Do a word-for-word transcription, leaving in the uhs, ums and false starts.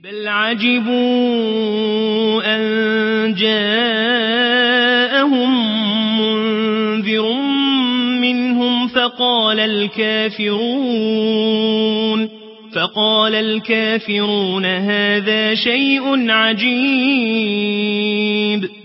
بل عجبوا أن جاءهم منذر منهم فقال الكافرون فقال الكافرون هذا شيء عجيب